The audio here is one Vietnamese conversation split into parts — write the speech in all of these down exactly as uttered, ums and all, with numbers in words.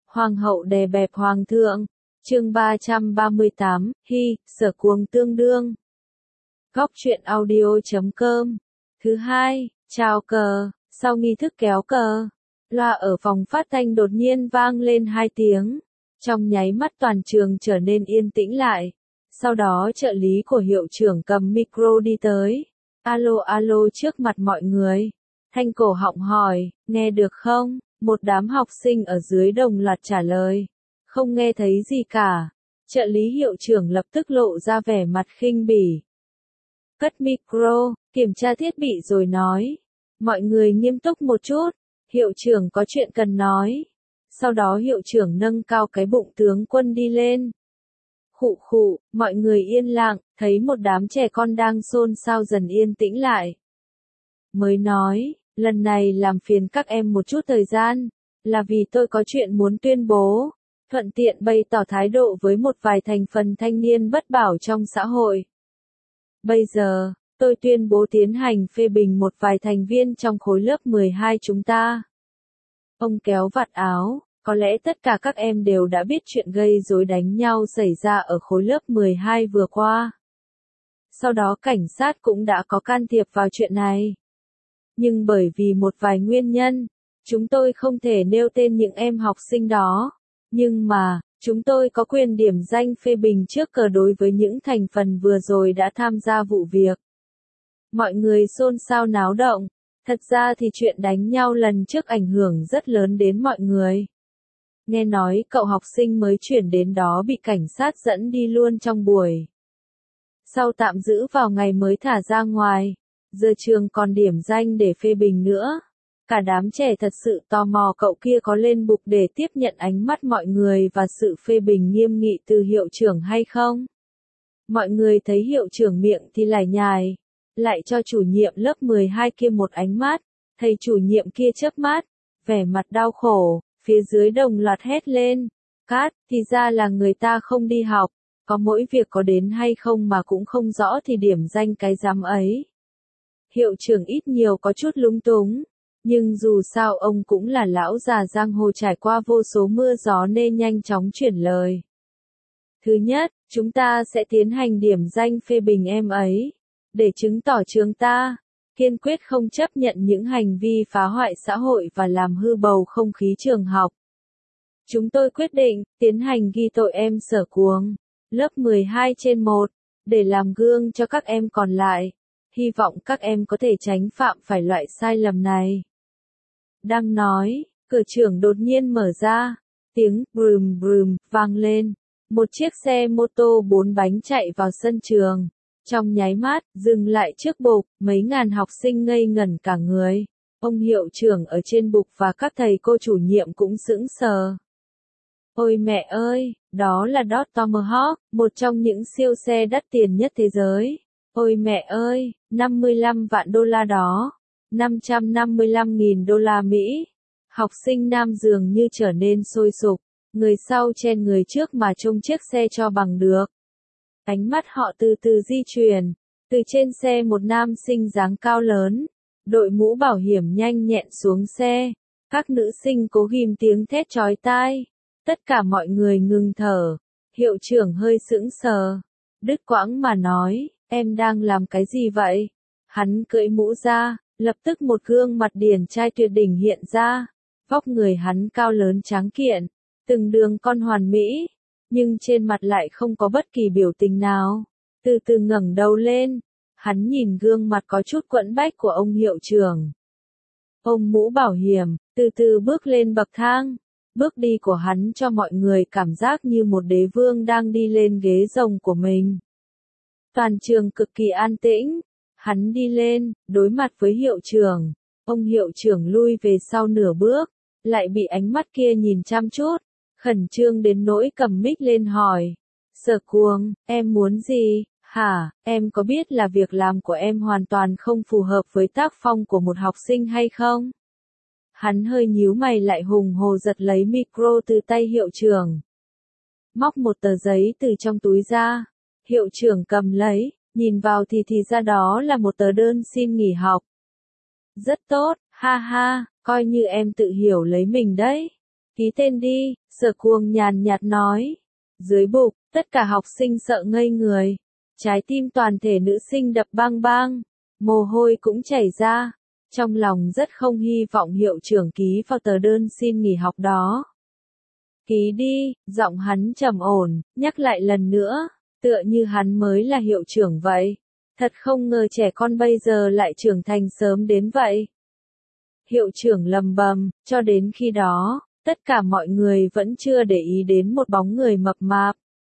Hoàng hậu đè bẹp hoàng thượng. Chương ba trăm ba mươi tám, Hi, sở cuồng tương đương. Góc truyện audio chấm com. Thứ hai, chào cờ, sau nghi thức kéo cờ, loa ở phòng phát thanh đột nhiên vang lên hai tiếng. Trong nháy mắt toàn trường trở nên yên tĩnh lại. Sau đó trợ lý của hiệu trưởng cầm micro đi tới. Alo alo trước mặt mọi người. Thanh cổ họng hỏi, nghe được không? Một đám học sinh ở dưới đồng loạt trả lời. Không nghe thấy gì cả. Trợ lý hiệu trưởng lập tức lộ ra vẻ mặt khinh bỉ. Cất micro, kiểm tra thiết bị rồi nói. Mọi người nghiêm túc một chút. Hiệu trưởng có chuyện cần nói. Sau đó hiệu trưởng nâng cao cái bụng tướng quân đi lên. Khụ khụ, mọi người yên lặng, thấy một đám trẻ con đang xôn xao dần yên tĩnh lại. Mới nói, lần này làm phiền các em một chút thời gian, là vì tôi có chuyện muốn tuyên bố, thuận tiện bày tỏ thái độ với một vài thành phần thanh niên bất bảo trong xã hội. Bây giờ, tôi tuyên bố tiến hành phê bình một vài thành viên trong khối lớp mười hai chúng ta. Ông kéo vạt áo. Có lẽ tất cả các em đều đã biết chuyện gây rối đánh nhau xảy ra ở khối lớp mười hai vừa qua. Sau đó cảnh sát cũng đã có can thiệp vào chuyện này. Nhưng bởi vì một vài nguyên nhân, chúng tôi không thể nêu tên những em học sinh đó. Nhưng mà, chúng tôi có quyền điểm danh phê bình trước cờ đối với những thành phần vừa rồi đã tham gia vụ việc. Mọi người xôn xao náo động. Thật ra thì chuyện đánh nhau lần trước ảnh hưởng rất lớn đến mọi người. Nghe nói cậu học sinh mới chuyển đến đó bị cảnh sát dẫn đi luôn trong buổi. Sau tạm giữ vào ngày mới thả ra ngoài, giờ trường còn điểm danh để phê bình nữa. Cả đám trẻ thật sự tò mò cậu kia có lên bục để tiếp nhận ánh mắt mọi người và sự phê bình nghiêm nghị từ hiệu trưởng hay không. Mọi người thấy hiệu trưởng miệng thì lải nhải, lại cho chủ nhiệm lớp mười hai kia một ánh mắt, thầy chủ nhiệm kia chớp mắt, vẻ mặt đau khổ. Phía dưới đồng loạt hét lên, cát, thì ra là người ta không đi học, có mỗi việc có đến hay không mà cũng không rõ thì điểm danh cái giám ấy. Hiệu trưởng ít nhiều có chút lúng túng, nhưng dù sao ông cũng là lão già giang hồ trải qua vô số mưa gió nên nhanh chóng chuyển lời. Thứ nhất, chúng ta sẽ tiến hành điểm danh phê bình em ấy, để chứng tỏ trường ta kiên quyết không chấp nhận những hành vi phá hoại xã hội và làm hư bầu không khí trường học. Chúng tôi quyết định tiến hành ghi tội em Sở Cuồng, lớp mười hai trên một, để làm gương cho các em còn lại. Hy vọng các em có thể tránh phạm phải loại sai lầm này. Đang nói, cửa trường đột nhiên mở ra, tiếng brum brum vang lên. Một chiếc xe mô tô bốn bánh chạy vào sân trường. Trong nháy mắt, dừng lại trước bục, mấy ngàn học sinh ngây ngẩn cả người. Ông hiệu trưởng ở trên bục và các thầy cô chủ nhiệm cũng sững sờ. Ôi mẹ ơi, đó là Dodge Tomahawk, một trong những siêu xe đắt tiền nhất thế giới. Ôi mẹ ơi, năm mươi lăm vạn đô la đó, năm trăm năm mươi lăm nghìn đô la Mỹ. Học sinh nam dường như trở nên sôi sục, người sau chen người trước mà trông chiếc xe cho bằng được. Ánh mắt họ từ từ di chuyển, từ trên xe một nam sinh dáng cao lớn, đội mũ bảo hiểm nhanh nhẹn xuống xe, các nữ sinh cố ghim tiếng thét chói tai, tất cả mọi người ngừng thở, hiệu trưởng hơi sững sờ, đứt quãng mà nói, em đang làm cái gì vậy? Hắn cởi mũ ra, lập tức một gương mặt điển trai tuyệt đỉnh hiện ra, vóc người hắn cao lớn tráng kiện, từng đường con hoàn mỹ. Nhưng trên mặt lại không có bất kỳ biểu tình nào. Từ từ ngẩng đầu lên, hắn nhìn gương mặt có chút quẫn bách của ông hiệu trưởng. Ông mũ bảo hiểm, từ từ bước lên bậc thang. Bước đi của hắn cho mọi người cảm giác như một đế vương đang đi lên ghế rồng của mình. Toàn trường cực kỳ an tĩnh. Hắn đi lên, đối mặt với hiệu trưởng. Ông hiệu trưởng lui về sau nửa bước, lại bị ánh mắt kia nhìn chăm chút. Khẩn trương đến nỗi cầm mic lên hỏi. Sở Cuồng, em muốn gì? Hả, em có biết là việc làm của em hoàn toàn không phù hợp với tác phong của một học sinh hay không? Hắn hơi nhíu mày lại hùng hồ giật lấy micro từ tay hiệu trưởng. Móc một tờ giấy từ trong túi ra. Hiệu trưởng cầm lấy, nhìn vào thì thì ra đó là một tờ đơn xin nghỉ học. Rất tốt, ha ha, coi như em tự hiểu lấy mình đấy. Ký tên đi, Sở Cuồng nhàn nhạt nói. Dưới bục, tất cả học sinh sợ ngây người. Trái tim toàn thể nữ sinh đập bang bang. Mồ hôi cũng chảy ra. Trong lòng rất không hy vọng hiệu trưởng ký vào tờ đơn xin nghỉ học đó. Ký đi, giọng hắn trầm ổn, nhắc lại lần nữa, tựa như hắn mới là hiệu trưởng vậy. Thật không ngờ trẻ con bây giờ lại trưởng thành sớm đến vậy. Hiệu trưởng lầm bầm, cho đến khi đó, tất cả mọi người vẫn chưa để ý đến một bóng người mập mạp.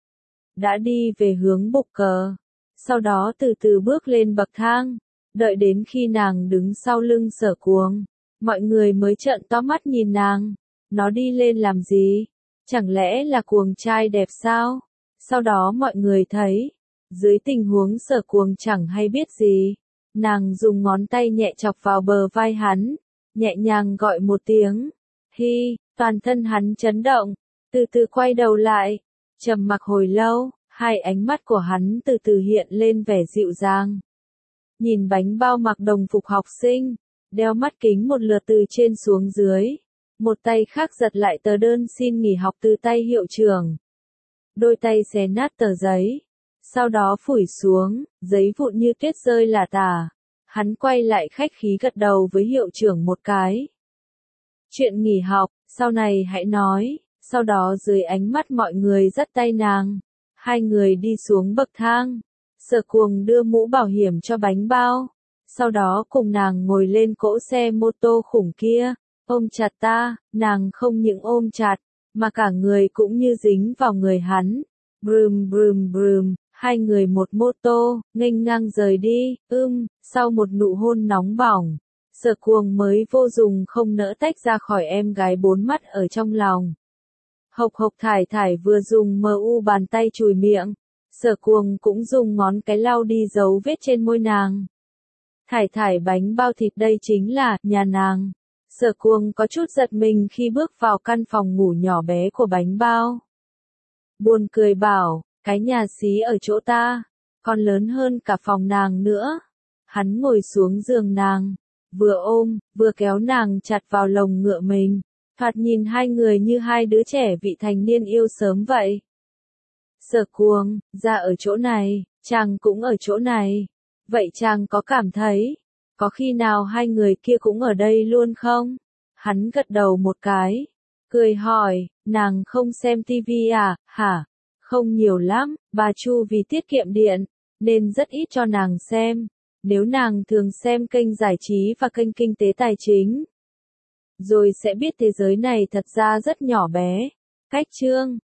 Đã đi về hướng bục cờ, sau đó từ từ bước lên bậc thang, đợi đến khi nàng đứng sau lưng Sở Cuồng, mọi người mới trợn to mắt nhìn nàng. Nó đi lên làm gì? Chẳng lẽ là Cuồng trai đẹp sao? Sau đó mọi người thấy, dưới tình huống Sở Cuồng chẳng hay biết gì, nàng dùng ngón tay nhẹ chọc vào bờ vai hắn, nhẹ nhàng gọi một tiếng, hi, toàn thân hắn chấn động, từ từ quay đầu lại, trầm mặc hồi lâu, hai ánh mắt của hắn từ từ hiện lên vẻ dịu dàng. Nhìn bánh bao mặc đồng phục học sinh, đeo mắt kính một lượt từ trên xuống dưới, một tay khác giật lại tờ đơn xin nghỉ học từ tay hiệu trưởng. Đôi tay xé nát tờ giấy, sau đó phủi xuống, giấy vụn như tuyết rơi lả tả. Hắn quay lại khách khí gật đầu với hiệu trưởng một cái. Chuyện nghỉ học, sau này hãy nói, sau đó dưới ánh mắt mọi người dắt tay nàng. Hai người đi xuống bậc thang. Sở Cuồng đưa mũ bảo hiểm cho bánh bao. Sau đó cùng nàng ngồi lên cỗ xe mô tô khủng kia. Ôm chặt ta, nàng không những ôm chặt, mà cả người cũng như dính vào người hắn. Brum brum brum, hai người một mô tô, nghênh ngang rời đi, ưm, sau một nụ hôn nóng bỏng. Sở Cuồng mới vô dụng không nỡ tách ra khỏi em gái bốn mắt ở trong lòng. Hộc hộc thải thải vừa dùng mờ u bàn tay chùi miệng. Sở Cuồng cũng dùng ngón cái lau đi dấu vết trên môi nàng. Thải thải bánh bao thịt đây chính là nhà nàng. Sở Cuồng có chút giật mình khi bước vào căn phòng ngủ nhỏ bé của bánh bao. Buồn cười bảo, cái nhà xí ở chỗ ta, còn lớn hơn cả phòng nàng nữa. Hắn ngồi xuống giường nàng, vừa ôm, vừa kéo nàng chặt vào lồng ngựa mình. Thoạt nhìn hai người như hai đứa trẻ vị thành niên yêu sớm vậy. Sở Cuồng, ra ở chỗ này, chàng cũng ở chỗ này. Vậy chàng có cảm thấy, có khi nào hai người kia cũng ở đây luôn không? Hắn gật đầu một cái, cười hỏi, nàng không xem tivi à, hả? Không nhiều lắm, bà Chu vì tiết kiệm điện, nên rất ít cho nàng xem. Nếu nàng thường xem kênh giải trí và kênh kinh tế tài chính, rồi sẽ biết thế giới này thật ra rất nhỏ bé. Cách chương